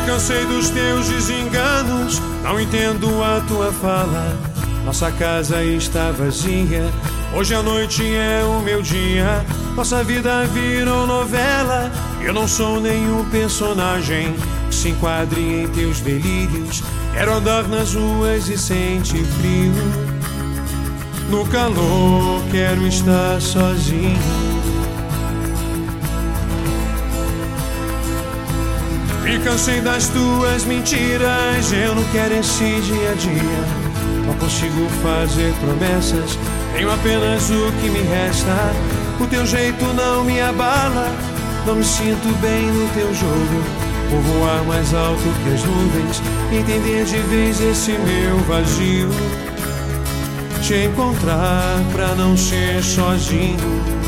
cansei dos teus desenganos, não entendo a tua fala. Nossa casa está vazia, hoje a noite é o meu dia. Nossa vida virou novela, eu não sou nenhum personagem que se enquadre em teus delírios. Quero andar nas ruas e sentir frio. No calor quero estar sozinho. Me cansei das tuas mentiras, eu não quero esse dia a dia. Não consigo fazer promessas, tenho apenas o que me resta. O teu jeito não me abala, não me sinto bem no teu jogo. Vou voar mais alto que as nuvens, entender de vez esse meu vazio. Te encontrar pra não ser sozinho.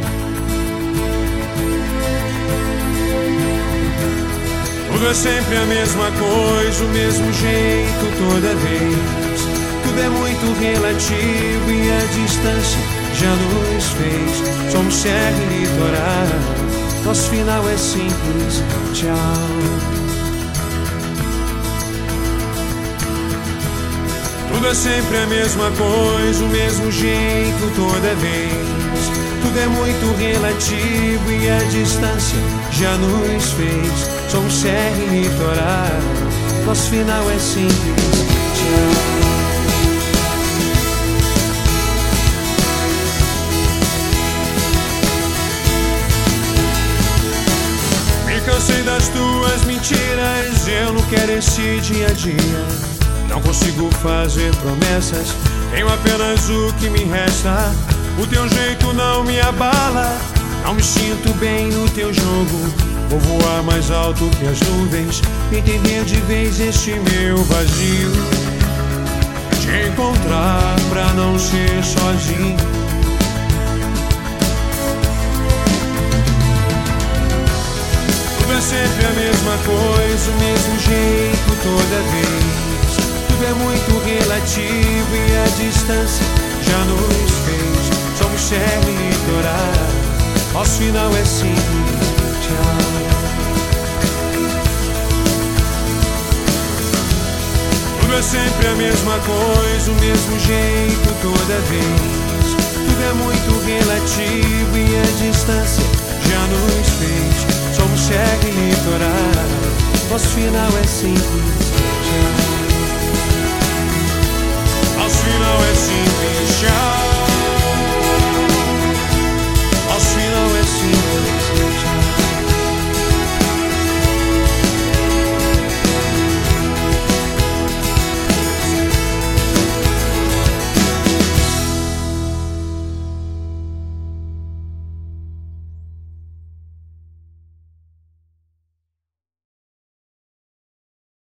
Tudo é sempre a mesma coisa, o mesmo jeito toda vez. Tudo é muito relativo e a distância já nos fez. Somos serra e litoral, nosso final é simples, tchau. Tudo é sempre a mesma coisa, o mesmo jeito toda vez. Tudo é muito relativo e a distância já nos fez. Somos serra e litoral, nosso final é simples, tchau. Me cansei das tuas mentiras, eu não quero esse dia a dia. Não consigo fazer promessas, tenho apenas o que me resta. O teu jeito não me abala, não me sinto bem no teu jogo. Vou voar mais alto que as nuvens, entender de vez este meu vazio. Te encontrar pra não ser sozinho. Tudo é sempre a mesma coisa, o mesmo jeito toda vez. Tudo é muito relativo e a distância já nos fez. Somos serra e litoral, nosso final é simples, tchau. Tudo é sempre a mesma coisa, o mesmo jeito toda vez. Tudo é muito relativo e a distância já nos fez. Somos serra e litoral, nosso final é simples, tchau. Nosso final é simples, tchau.